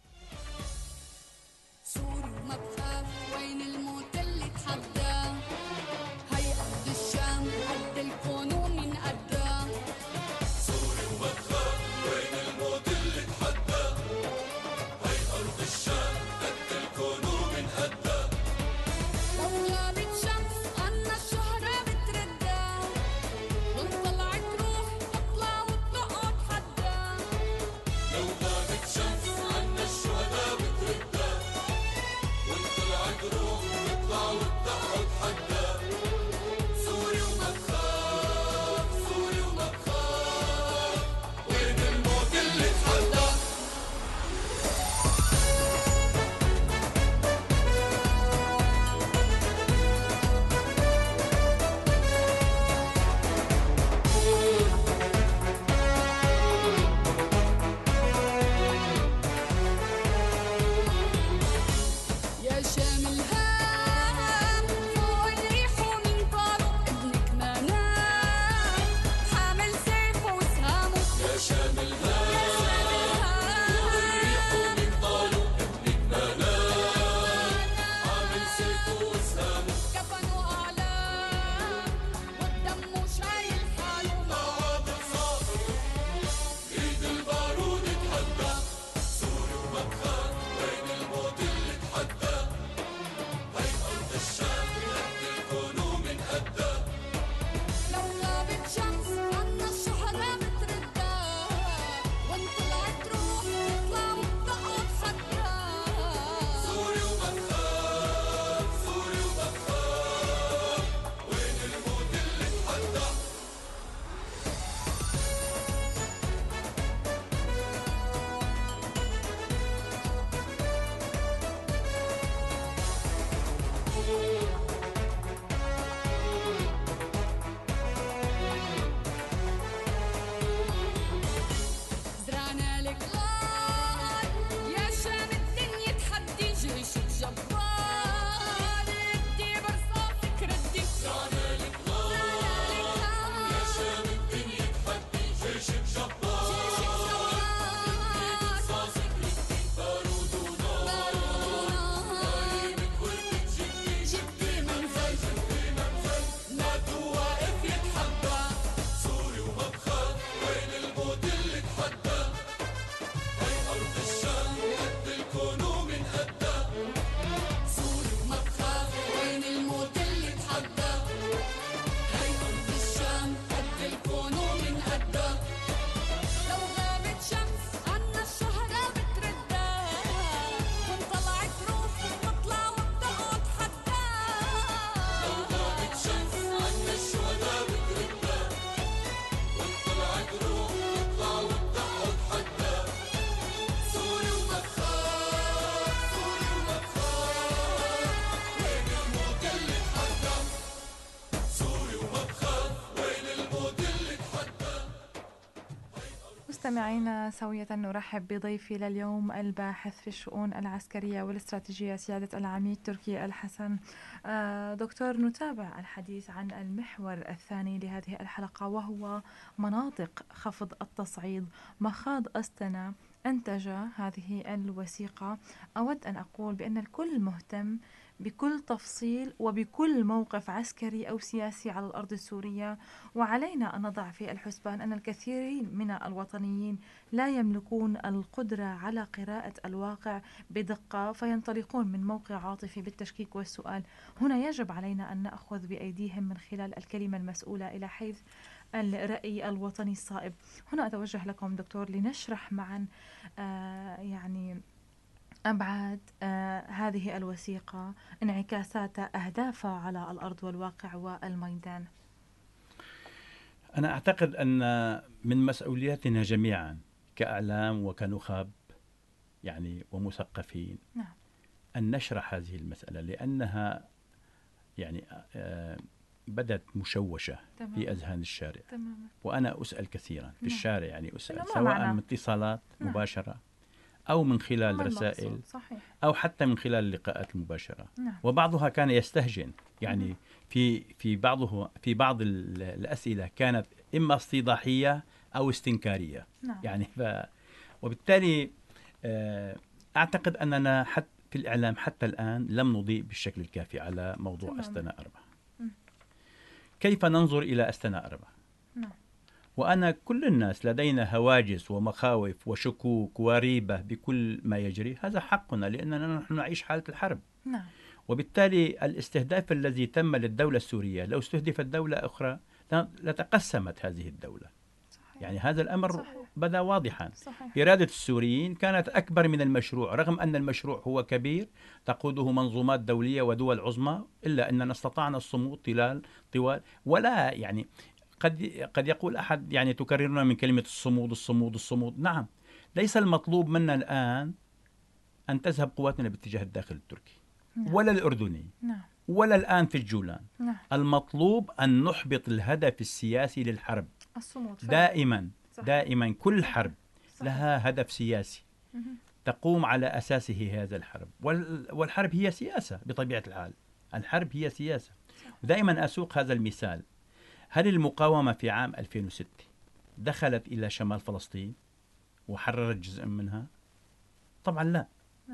سوري وما بخاف، وين الموت اللي تحداه؟ هي أرض الشام قد الكون ومن قداه. سوري وما بخاف، وين الموت اللي تحداه؟ هي أرض الشام قد الكون ومن قداه. لو غابت شمس عنا الشهرة بترداه، وان طلعت روح تطلع وتقعد حداه. لو غابت شمس عنا الشهداء بترداه، وان طلعت روح تطلع وتقعد حداه. سوري وما بخاف، سوري وما بخاف، وين الموت اللي تحداه؟ يا شام الهام فوق الريح ومن طاره، ابنك ما نام حامل سيفه وسهامه. يا شام الهام فوق الريح ومن طاله، ابنك ما نام عامل سيفه وسهامه. كفنه أعلام والدم شايل حاله. عادل صار ايد البارود تحدى. سوري وما بخاف، وين الموت اللي تحدى؟ هي أرض الشام قد الكون ومن قداه. لو غابت شمس مستمعينا سوية نرحب بضيفي لليوم الباحث في الشؤون العسكرية والاستراتيجية سيادة العميد تركي الحسن. دكتور، نتابع الحديث عن المحور الثاني لهذه الحلقة، وهو مناطق خفض التصعيد. مخاض أستنا أنتج هذه الوثيقة. أود أن أقول بأن الكل مهتم بكل تفصيل وبكل موقف عسكري أو سياسي على الأرض السورية، وعلينا أن نضع في الحسبان أن الكثيرين من الوطنيين لا يملكون القدرة على قراءة الواقع بدقة، فينطلقون من موقع عاطفي بالتشكيك والسؤال. هنا يجب علينا أن نأخذ بأيديهم من خلال الكلمة المسؤولة إلى حيث الرأي الوطني الصائب. هنا أتوجه لكم دكتور لنشرح معا يعني أبعاد هذه الوثيقة، انعكاسات أهدافها على الأرض والواقع والميدان. أنا أعتقد أن من مسؤولياتنا جميعا كأعلام وكنخب يعني ومثقفين نعم. أن نشرح هذه المسألة، لأنها يعني بدت مشوشة تمام. في أذهان الشارع. تماما. وأنا أسأل كثيرا في نعم. الشارع، يعني أسأل ما سواء معنى؟ من اتصالات نعم. مباشرة أو من خلال ما رسائل المقصود؟ صحيح. أو حتى من خلال اللقاءات المباشرة. نعم. وبعضها كان يستهجن، يعني في بعض الأسئلة كانت إما استيضاحية أو استنكارية. نعم. يعني وبالتالي أعتقد أننا حتى في الإعلام حتى الآن لم نضيء بالشكل الكافي على موضوع تمام. أستنا 4. كيف ننظر إلى أستنا 4؟ نعم. وأنا كل الناس لدينا هواجس ومخاوف وشكوك وريبة بكل ما يجري، هذا حقنا لأننا نحن نعيش حالة الحرب. نعم. وبالتالي الاستهداف الذي تم للدولة السورية لو استهدفت دولة أخرى لتقسمت هذه الدولة. صحيح. يعني هذا الأمر صحيح. بدا واضحا. صحيح. إرادة السوريين كانت أكبر من المشروع، رغم أن المشروع هو كبير تقوده منظومات دولية ودول عظمى، إلا أننا استطعنا الصمود طوال ولا يعني قد يقول أحد يعني تكررنا من كلمة الصمود الصمود الصمود. نعم، ليس المطلوب منا الآن أن تذهب قواتنا باتجاه الداخل التركي. نعم. ولا الأردني. نعم. ولا الآن في الجولان. نعم. المطلوب أن نحبط الهدف السياسي للحرب. الصمود دائما كل حرب صحيح. لها هدف سياسي تقوم على أساسه هذا الحرب، والحرب هي سياسة بطبيعة الحال. الحرب هي سياسة. دائما أسوق هذا المثال. هل المقاومة في عام 2006 دخلت إلى شمال فلسطين وحررت جزء منها؟ طبعا لا.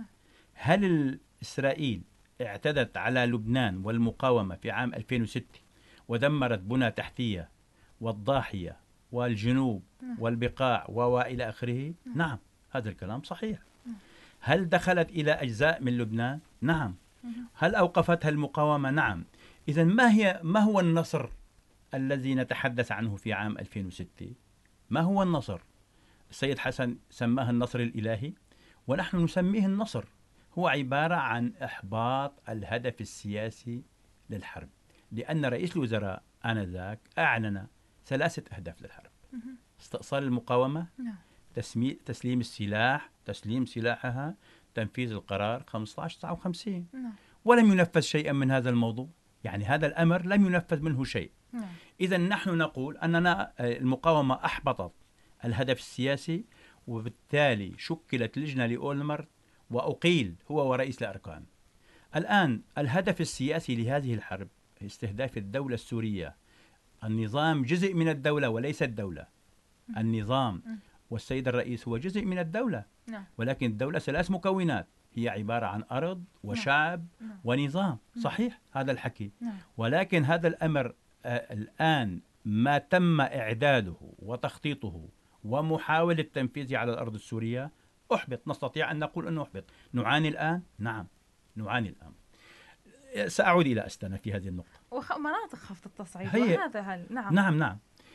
هل إسرائيل اعتدت على لبنان والمقاومة في عام 2006 ودمرت بنى تحتية والضاحية والجنوب والبقاع وإلى آخره؟ نعم، هذا الكلام صحيح. هل دخلت إلى أجزاء من لبنان؟ نعم. هل أوقفتها المقاومة؟ نعم. إذن ما هو النصر الذي نتحدث عنه في عام 2006؟ ما هو النصر؟ السيد حسن سماه النصر الإلهي، ونحن نسميه النصر. هو عبارة عن إحباط الهدف السياسي للحرب، لأن رئيس الوزراء آنذاك أعلن 3 أهداف للحرب: استئصال المقاومة، تسليم السلاح، تسليم سلاحها، تنفيذ القرار 1559. ولم ينفذ شيئا من هذا الموضوع. يعني هذا الأمر لم ينفذ منه شيء. إذن نحن نقول أننا المقاومة أحبطت الهدف السياسي، وبالتالي شكلت لجنة لأولمرت وأقيل هو ورئيس الأركان. الآن الهدف السياسي لهذه الحرب استهداف الدولة السورية. النظام جزء من الدولة وليس الدولة. النظام والسيد الرئيس هو جزء من الدولة، ولكن الدولة 3 مكونات، هي عبارة عن أرض وشعب ونظام. صحيح هذا الحكي. ولكن هذا الأمر الآن ما تم إعداده وتخطيطه ومحاولة تنفيذه على الأرض السورية أحبط. نستطيع أن نقول أنه أحبط. نعاني الآن؟ نعم نعاني الآن. سأعود إلى أستنا في هذه النقطة. مناطق خفض التصعيد وهذا نعم.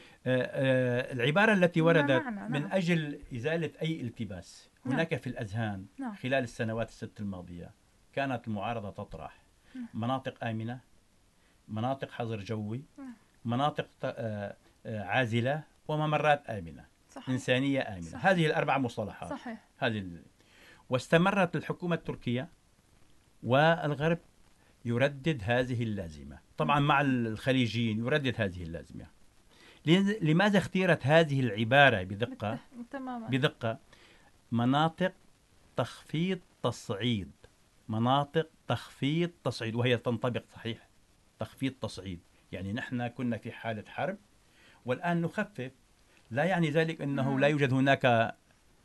العبارة التي وردت من أجل إزالة أي التباس هناك في الأذهان خلال السنوات ال6 الماضية، كانت المعارضة تطرح مناطق آمنة، مناطق حظر جوي، مناطق عازلة، وممرات آمنة. صحيح. إنسانية آمنة. صحيح. هذه ال4 مصطلحات. صحيح. واستمرت الحكومة التركية والغرب يردد هذه اللازمة، طبعا مع الخليجيين يردد هذه اللازمة. لماذا اختيرت هذه العبارة تماما. بدقة؟ مناطق تخفيض تصعيد، مناطق تخفيض تصعيد، وهي تنطبق صحيح. تخفيض تصعيد يعني نحن كنا في حالة حرب والآن نخفف، لا يعني ذلك أنه لا يوجد هناك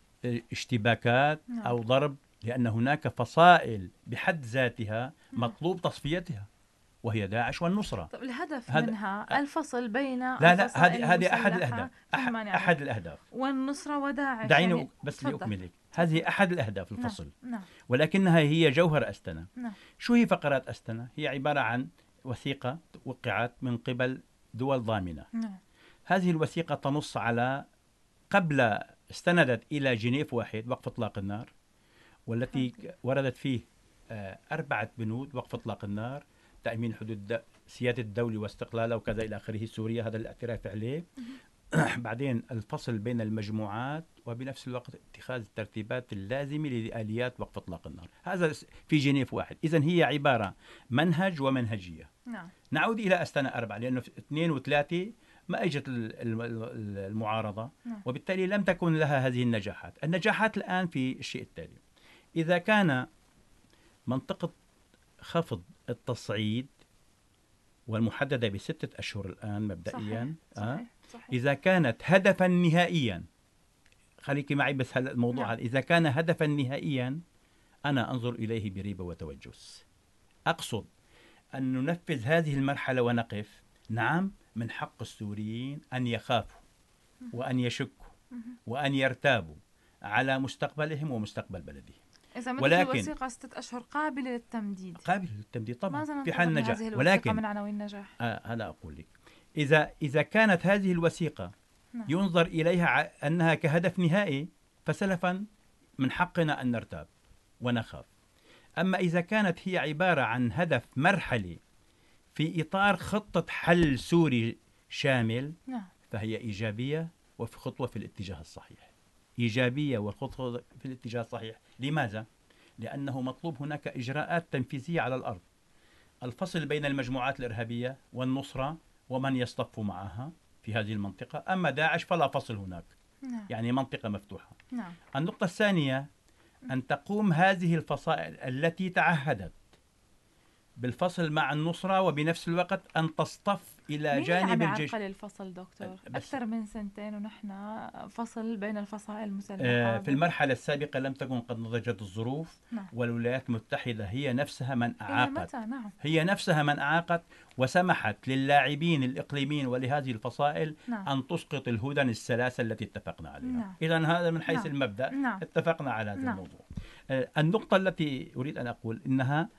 اشتباكات أو ضرب، لأن هناك فصائل بحد ذاتها مطلوب تصفيتها، وهي داعش والنصرة. طب الهدف منها الفصل بين لا الفصائل هذه أحد المسلحة الأهداف، يعني أحد الأهداف والنصرة وداعش. دعيني يعني بس تفضل. لأكملك. هذه أحد الأهداف نعم. الفصل. نعم. ولكنها هي جوهر أستنا. نعم. شو هي فقرات أستنا؟ هي عبارة عن وثيقة وقعت من قبل دول ضامنة. نعم. هذه الوثيقة تنص على، قبل استندت إلى جنيف واحد وقف إطلاق النار، والتي وردت فيه 4 بنود: وقف إطلاق النار، تأمين حدود سيادة الدولة واستقلالها وكذا إلى آخره، سوريا هذا الاعتراف عليه. بعدين الفصل بين المجموعات، وبنفس الوقت اتخاذ الترتيبات اللازمة لآليات وقف إطلاق النار. هذا في جنيف واحد. إذن هي عبارة منهج ومنهجية. نعم. نعود إلى أستنا 4، لأنه في 2 و3 ما اجت المعارضة، وبالتالي لم تكن لها هذه النجاحات. النجاحات الآن في الشيء التالي: إذا كان منطقة خفض التصعيد والمحددة ب6 أشهر الآن مبدئيا، صحيح. إذا كانت هدفا نهائيا، خليكي معي بس هلا الموضوع هذا، إذا كان هدفا نهائيا أنا أنظر إليه بريبة وتوجس. أقصد أن ننفذ هذه المرحلة ونقف. نعم، من حق السوريين أن يخافوا وأن يشكوا وأن يرتابوا على مستقبلهم ومستقبل بلدهم. إذا مثل الوثيقة 6 أشهر قابلة للتمديد. قابلة للتمديد طبعا في حال نجاح. ولكن من عناوين النجاح هذا أقول لك، إذا كانت هذه الوثيقة ينظر إليها أنها كهدف نهائي، فسلفا من حقنا أن نرتاب ونخاف. أما إذا كانت هي عبارة عن هدف مرحلي في إطار خطة حل سوري شامل، فهي إيجابية وفي خطوة في الاتجاه الصحيح. إيجابية وخطوة في الاتجاه الصحيح. لماذا؟ لأنه مطلوب هناك إجراءات تنفيذية على الأرض. الفصل بين المجموعات الإرهابية والنصرة ومن يصطف معها في هذه المنطقة. أما داعش فلا فصل هناك، يعني منطقة مفتوحة. النقطة الثانية: أن تقوم هذه الفصائل التي تعهدت بالفصل مع النصرة، وبنفس الوقت أن تصطف إلى جانب الجيش. مين الفصل دكتور؟ أكثر من 2 ونحن فصل بين الفصائل المسلحة. في المرحلة السابقة لم تكن قد نضجت الظروف. والولايات المتحدة هي نفسها من أعاقت. هي نفسها من أعاقت وسمحت للاعبين الإقليميين ولهذه الفصائل أن تسقط الهدن الثلاثة التي اتفقنا عليها. إذن هذا من حيث المبدأ اتفقنا على هذا الموضوع. النقطة التي أريد أن أقول إنها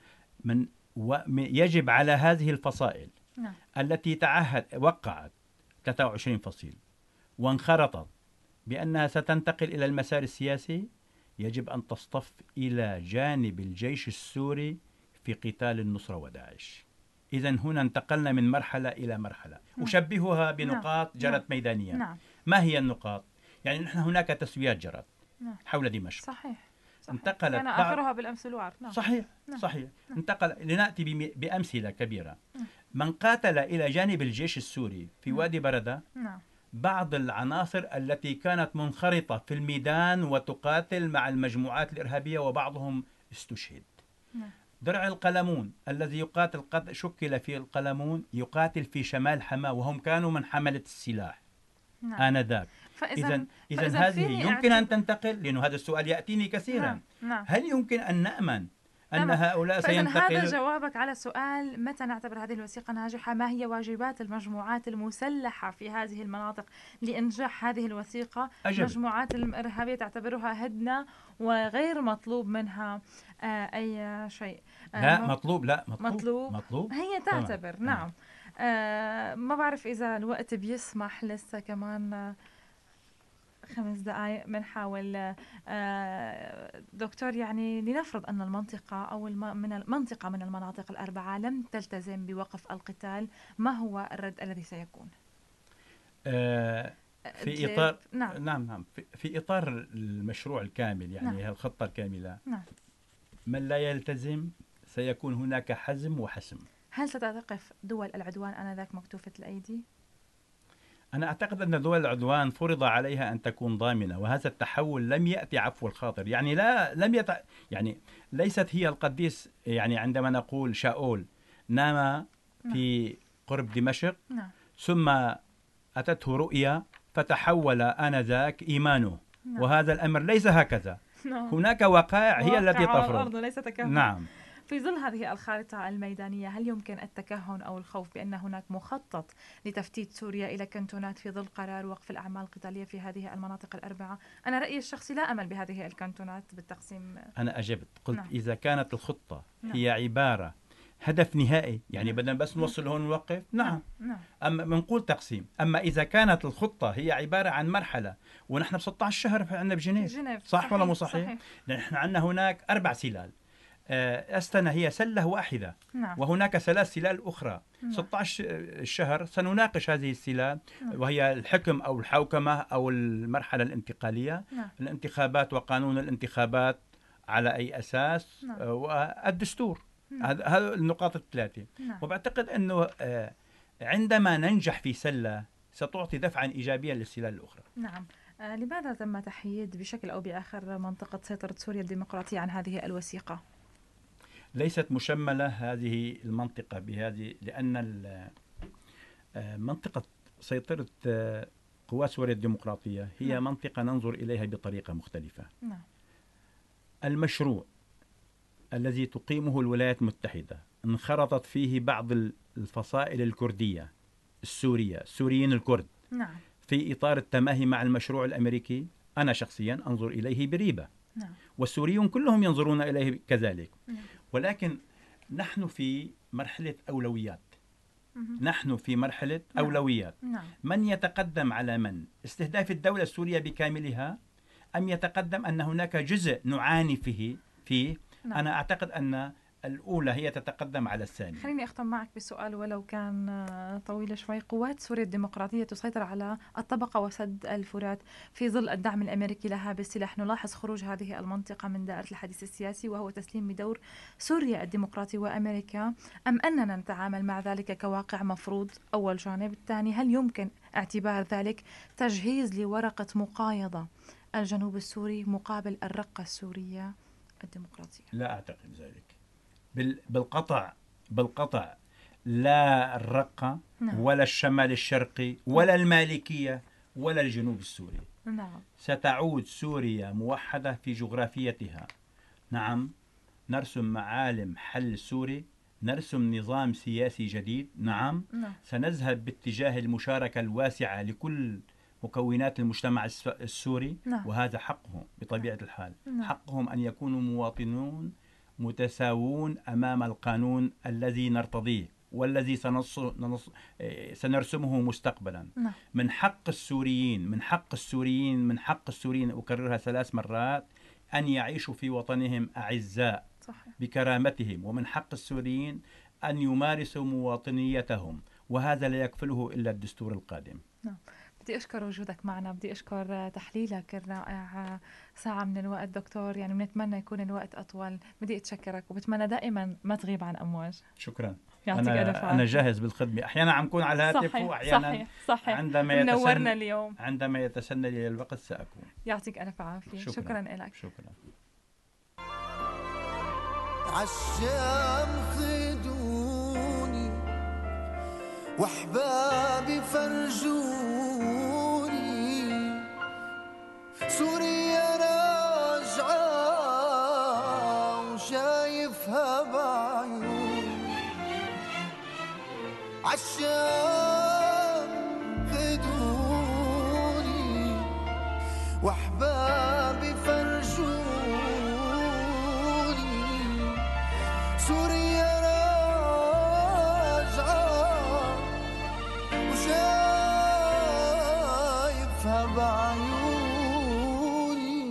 يجب على هذه الفصائل التي وقعت 23 فصيل وانخرطت بأنها ستنتقل إلى المسار السياسي، يجب أن تصطف إلى جانب الجيش السوري في قتال النصرة وداعش. إذن هنا انتقلنا من مرحلة إلى مرحلة. أشبهها بنقاط جرت ميدانيا. ما هي النقاط؟ يعني نحن هناك تسويات جرت حول دمشق. صحيح. انتقلت كان آخرها بالأمس الوعر. صحيح. انتقل. لنأتي بأمثلة كبيرة. من قاتل إلى جانب الجيش السوري في وادي بردة، بعض العناصر التي كانت منخرطة في الميدان وتقاتل مع المجموعات الإرهابية وبعضهم استشهد. درع القلمون الذي يقاتل شكل في القلمون يقاتل في شمال حماة، وهم كانوا من حملة السلاح آنذاك. إذن هذه يمكن أن تنتقل، لأنه هذا السؤال يأتيني كثيرا. هل يمكن أن نأمن أن هؤلاء سينتقلوا؟ هذا جوابك على سؤال: متى نعتبر هذه الوثيقة ناجحة؟ ما هي واجبات المجموعات المسلحة في هذه المناطق لإنجاح هذه الوثيقة؟ المجموعات الإرهابية تعتبرها هدنة وغير مطلوب منها أي شيء. لا مطلوب. هي تعتبر. نعم. ما بعرف إذا الوقت بيسمح، لسه كمان 5 دقائق بنحاول. دكتور، يعني لنفرض أن المنطقة أو من المناطق ال4 لم تلتزم بوقف القتال، ما هو الرد الذي سيكون؟ في إطار نعم في إطار المشروع الكامل، يعني الخطة الكاملة. من لا يلتزم سيكون هناك حزم وحسم. هل ستقف دول العدوان آنذاك مكتوفة الأيدي؟ أنا أعتقد أن دول العدوان فرض عليها أن تكون ضامنة، وهذا التحول لم يأتي عفو الخاطر. يعني يعني ليست هي القديس. يعني عندما نقول شاول نام في قرب دمشق نعم. ثم أتته رؤيا فتحول آنذاك إيمانه. نعم. وهذا الأمر ليس هكذا. نعم. هناك وقائع هي التي على تفرض. الأرض وليس تكهن. نعم. في ظل هذه الخارطة الميدانية، هل يمكن التكهن أو الخوف بأن هناك مخطط لتفتيت سوريا إلى كنتونات في ظل قرار وقف الأعمال القتالية في هذه المناطق الأربعة؟ أنا رأيي الشخصي لا أمل بهذه الكنتونات بالتقسيم. أنا أجبت قلت نعم. إذا كانت الخطة نعم. هي عبارة هدف نهائي، يعني نعم. بدنا بس نوصل هون نوقف، نعم. نعم. أما بنقول تقسيم. أما إذا كانت الخطة هي عبارة عن مرحلة، ونحن ب 16 شهر عندنا بجنيف، صح ولا مو صحيح؟ نحن عندنا هناك 4 سلال. أستنا هي سلة واحدة. نعم. وهناك 3 سلال أخرى. نعم. 16 شهر سنناقش هذه السلال، نعم. وهي الحكم أو الحوكمة أو المرحلة الانتقالية. نعم. الانتخابات وقانون الانتخابات على أي أساس. نعم. والدستور. نعم. هذه النقاط الثلاثة. نعم. وبعتقد أنه عندما ننجح في سلة ستعطي دفعا إيجابيا للسلال الأخرى. نعم. لماذا تم تحييد بشكل أو بآخر منطقة سيطرة سوريا الديمقراطية عن هذه الوثيقة؟ ليست مشملة هذه المنطقة بهذه، لأن منطقة سيطرة قوات سوريا الديمقراطية هي نعم. منطقة ننظر إليها بطريقة مختلفة. نعم. المشروع الذي تقيمه الولايات المتحدة انخرطت فيه بعض الفصائل الكردية السورية، السوريين الكرد. نعم. في إطار التماهي مع المشروع الأمريكي، أنا شخصيا أنظر إليه بريبة. نعم. والسوريون كلهم ينظرون إليه كذلك. نعم. ولكن نحن في مرحلة أولويات. نحن في مرحلة نعم. أولويات. نعم. من يتقدم على من؟ استهداف الدولة السورية بكاملها، أم يتقدم أن هناك جزء نعاني فيه؟ نعم. أنا أعتقد أن الأولى هي تتقدم على الثانية. خليني أختم معك بسؤال ولو كان طويل شوي. قوات سوريا الديمقراطية تسيطر على الطبقة وسد الفرات في ظل الدعم الأمريكي لها بالسلاح. نلاحظ خروج هذه المنطقة من دائرة الحديث السياسي، وهو تسليم بدور سوريا الديمقراطي وأمريكا، أم أننا نتعامل مع ذلك كواقع مفروض؟ أول جانب. الثاني، هل يمكن اعتبار ذلك تجهيز لورقة مقايضة الجنوب السوري مقابل الرقة السورية الديمقراطية؟ لا أعتقد ذلك. بالقطع لا الرقة. نعم. ولا الشمال الشرقي ولا المالكية ولا الجنوب السوري. نعم. ستعود سوريا موحدة في جغرافيتها. نعم. نرسم معالم حل سوري، نرسم نظام سياسي جديد. نعم. نعم. سنذهب باتجاه المشاركة الواسعة لكل مكونات المجتمع السوري. نعم. وهذا حقهم بطبيعة الحال. نعم. حقهم أن يكونوا مواطنون متساوون أمام القانون الذي نرتضيه والذي سنرسمه مستقبلا. نعم. من حق السوريين أكررها 3 مرات أن يعيشوا في وطنهم أعزاء. صحيح. بكرامتهم. ومن حق السوريين أن يمارسوا مواطنيتهم، وهذا لا يكفله إلا الدستور القادم. نعم. بدي أشكر وجودك معنا، بدي أشكر تحليلك الرائع. ساعة من الوقت دكتور، يعني بنتمنى يكون الوقت أطول. بدي أتشكرك وبتمنى دائما ما تغيب عن أمواج. شكرا. يعطيك ألف عافية. أنا جاهز بالخدمة. أحيانا عم كون على الهاتف، صحيح. وأحيانا صحيح. نورنا اليوم. عندما يتسنى لي الوقت سأكون. يعطيك ألف عافية. شكرا لك. شكرا. عالشام خدوني واحبابي فرجوني، سوريا راجعة وشايفها بعيوني. عالشام خدوني واحبابي فرجوني، سوريا راجعة وشايفها بعيوني.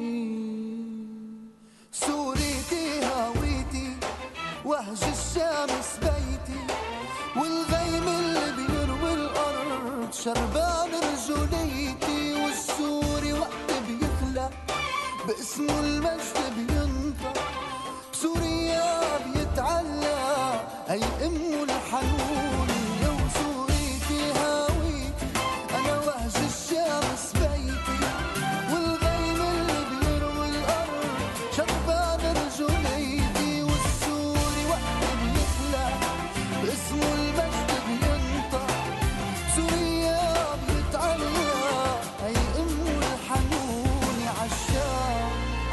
سوريتي هويتي وهج الشمس بيتي، والغيم اللي بيروي الأرض شربان رجوليتي. والسوري وقت بيخلق باسمه المجد بينطق، سوريا بيتعلق أي أمه الحنون. لو سوريتي هويتي أنا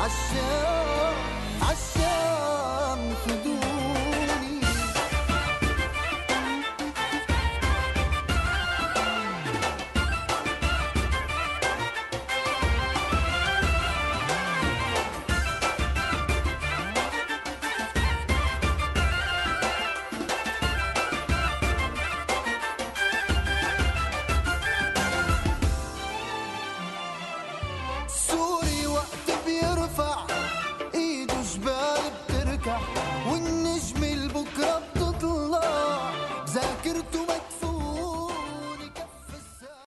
عالشام عالشام خدوني. سوري وقت بيرفع ايده جبال بتركع، والنجم البكرة بتطلع، ذاكرته ما